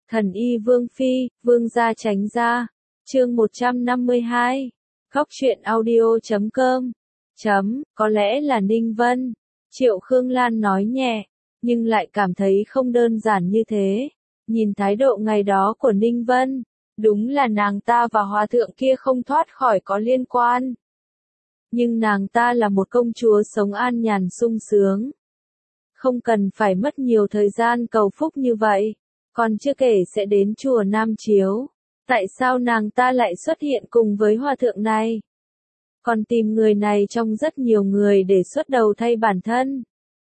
Thần y Vương Phi, Vương gia tránh ra. Chương 152. Góc truyện audio.com. Có lẽ là Ninh Vân. Triệu Khương Lan nói nhẹ, nhưng lại cảm thấy không đơn giản như thế. Nhìn thái độ ngày đó của Ninh Vân, đúng là nàng ta và hòa thượng kia không thoát khỏi có liên quan. Nhưng nàng ta là một công chúa sống an nhàn sung sướng. Không cần phải mất nhiều thời gian cầu phúc như vậy. Còn chưa kể sẽ đến chùa Nam Chiếu. Tại sao nàng ta lại xuất hiện cùng với hòa thượng này? Còn tìm người này trong rất nhiều người để xuất đầu thay bản thân.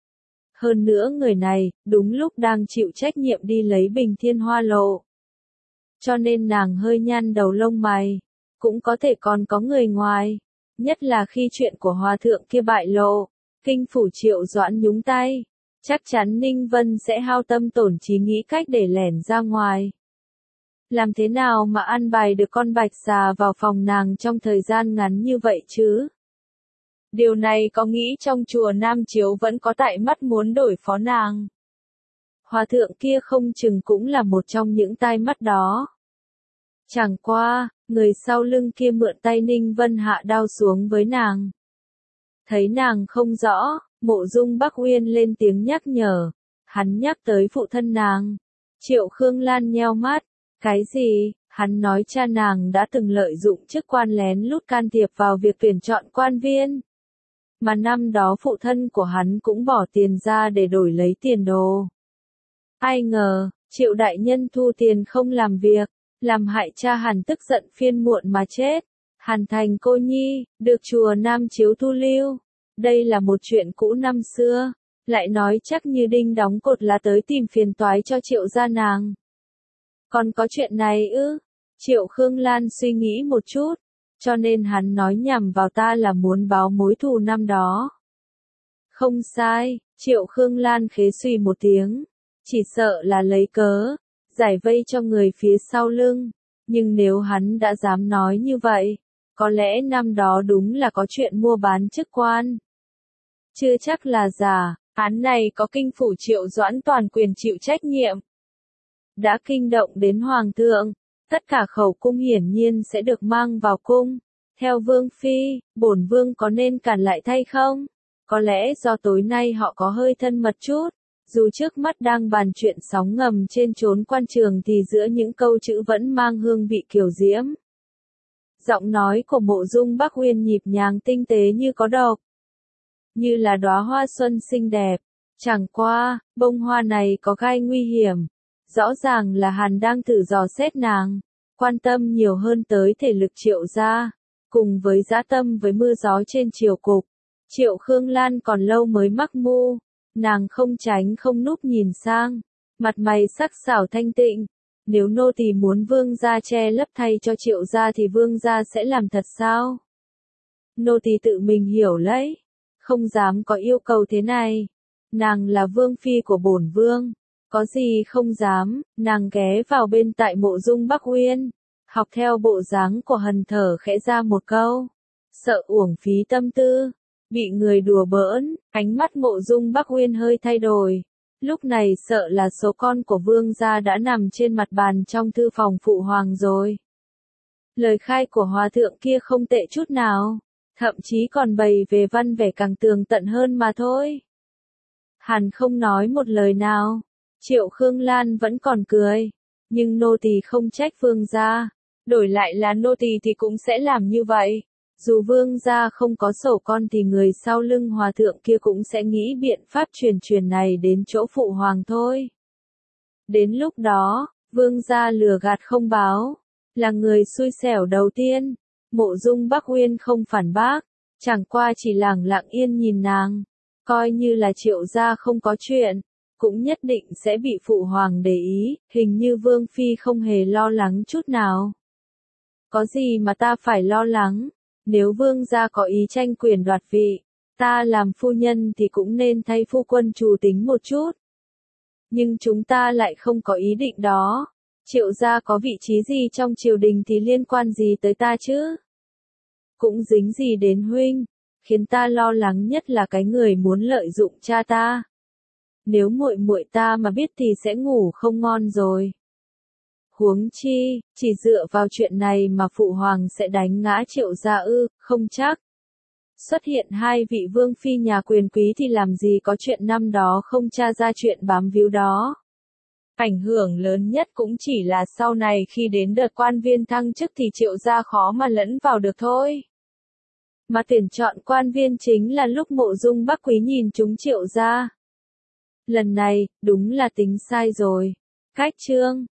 Hơn nữa người này, đúng lúc đang chịu trách nhiệm đi lấy Bình Thiên Hoa Lộ. Cho nên nàng hơi nhăn đầu lông mày. Cũng có thể còn có người ngoài. Nhất là khi chuyện của hòa thượng kia bại lộ. Kinh phủ Triệu Doãn nhúng tay. Chắc chắn Ninh Vân sẽ hao tâm tổn trí nghĩ cách để lẻn ra ngoài. Làm thế nào mà ăn bài được con bạch xà vào phòng nàng trong thời gian ngắn như vậy chứ? Điều này có nghĩ trong chùa Nam Chiếu vẫn có tại mắt muốn đổi phó nàng. Hòa thượng kia không chừng cũng là một trong những tai mắt đó. Chẳng qua, người sau lưng kia mượn tay Ninh Vân hạ đao xuống với nàng. Thấy nàng không rõ, Mộ Dung Bắc Uyên lên tiếng nhắc nhở. Hắn nhắc tới phụ thân nàng. Triệu Khương Lan nheo mắt. Cái gì? Hắn nói cha nàng đã từng lợi dụng chức quan lén lút can thiệp vào việc tuyển chọn quan viên. Mà năm đó phụ thân của hắn cũng bỏ tiền ra để đổi lấy tiền đồ. Ai ngờ, Triệu đại nhân thu tiền không làm việc, làm hại cha Hàn tức giận phiên muộn mà chết. Hàn thành cô nhi, được chùa Nam Chiếu thu lưu. Đây là một chuyện cũ năm xưa, lại nói chắc như đinh đóng cột là tới tìm phiền toái cho Triệu gia nàng. Còn có chuyện này ư? Triệu Khương Lan suy nghĩ một chút, cho nên hắn nói nhằm vào ta là muốn báo mối thù năm đó. Không sai, Triệu Khương Lan khế suy một tiếng, chỉ sợ là lấy cớ, giải vây cho người phía sau lưng, nhưng nếu hắn đã dám nói như vậy, có lẽ năm đó đúng là có chuyện mua bán chức quan. Chưa chắc là giả, án này có kinh phủ Triệu Doãn toàn quyền chịu trách nhiệm. Đã kinh động đến Hoàng thượng, tất cả khẩu cung hiển nhiên sẽ được mang vào cung. Theo Vương Phi, bổn Vương có nên cản lại thay không? Có lẽ do tối nay họ có hơi thân mật chút, dù trước mắt đang bàn chuyện sóng ngầm trên chốn quan trường thì giữa những câu chữ vẫn mang hương vị kiều diễm. Giọng nói của Mộ Dung Bắc Uyên nhịp nhàng tinh tế như có độc. Như là đóa hoa xuân xinh đẹp. Chẳng qua, bông hoa này có gai nguy hiểm. Rõ ràng là Hàn đang thử dò xét nàng, quan tâm nhiều hơn tới thể lực Triệu gia, cùng với dã tâm với mưa gió trên triều cục. Triệu Khương Lan còn lâu mới mắc mưu, nàng không tránh không núp nhìn sang, mặt mày sắc sảo thanh tịnh. Nếu nô tỳ muốn vương gia che lấp thay cho Triệu gia thì vương gia sẽ làm thật sao? Nô tỳ tự mình hiểu lấy, không dám có yêu cầu thế này. Nàng là vương phi của bổn vương. Có gì không dám, nàng ghé vào bên tại Mộ Dung Bắc Uyên, học theo bộ dáng của Hần thở khẽ ra một câu. Sợ uổng phí tâm tư, bị người đùa bỡn, ánh mắt Mộ Dung Bắc Uyên hơi thay đổi. Lúc này sợ là số con của vương gia đã nằm trên mặt bàn trong thư phòng phụ hoàng rồi. Lời khai của hòa thượng kia không tệ chút nào, thậm chí còn bày về văn vẻ càng tường tận hơn mà thôi. Hàn không nói một lời nào. Triệu Khương Lan vẫn còn cười, nhưng nô tỳ không trách vương gia, đổi lại là nô tỳ thì cũng sẽ làm như vậy. Dù vương gia không có sổ con thì người sau lưng hòa thượng kia cũng sẽ nghĩ biện pháp truyền này đến chỗ phụ hoàng thôi. Đến lúc đó, vương gia lừa gạt không báo, là người xui xẻo đầu tiên. Mộ Dung Bắc Uyên không phản bác, chẳng qua chỉ lẳng lặng yên nhìn nàng, coi như là Triệu gia không có chuyện. Cũng nhất định sẽ bị phụ hoàng để ý, hình như Vương Phi không hề lo lắng chút nào. Có gì mà ta phải lo lắng, nếu Vương gia có ý tranh quyền đoạt vị, ta làm phu nhân thì cũng nên thay phu quân chủ tính một chút. Nhưng chúng ta lại không có ý định đó. Triệu gia có vị trí gì trong triều đình thì liên quan gì tới ta chứ? Cũng dính gì đến huynh, khiến ta lo lắng nhất là cái người muốn lợi dụng cha ta. Nếu muội muội ta mà biết thì sẽ ngủ không ngon rồi. Huống chi, chỉ dựa vào chuyện này mà phụ hoàng sẽ đánh ngã Triệu gia ư, không chắc. Xuất hiện hai vị vương phi nhà quyền quý thì làm gì có chuyện năm đó không tra ra chuyện bám víu đó. Ảnh hưởng lớn nhất cũng chỉ là sau này khi đến đợt quan viên thăng chức thì Triệu gia khó mà lẫn vào được thôi. Mà tuyển chọn quan viên chính là lúc Mộ Dung Bắc Quý nhìn chúng Triệu gia. Lần này, đúng là tính sai rồi. Cách chương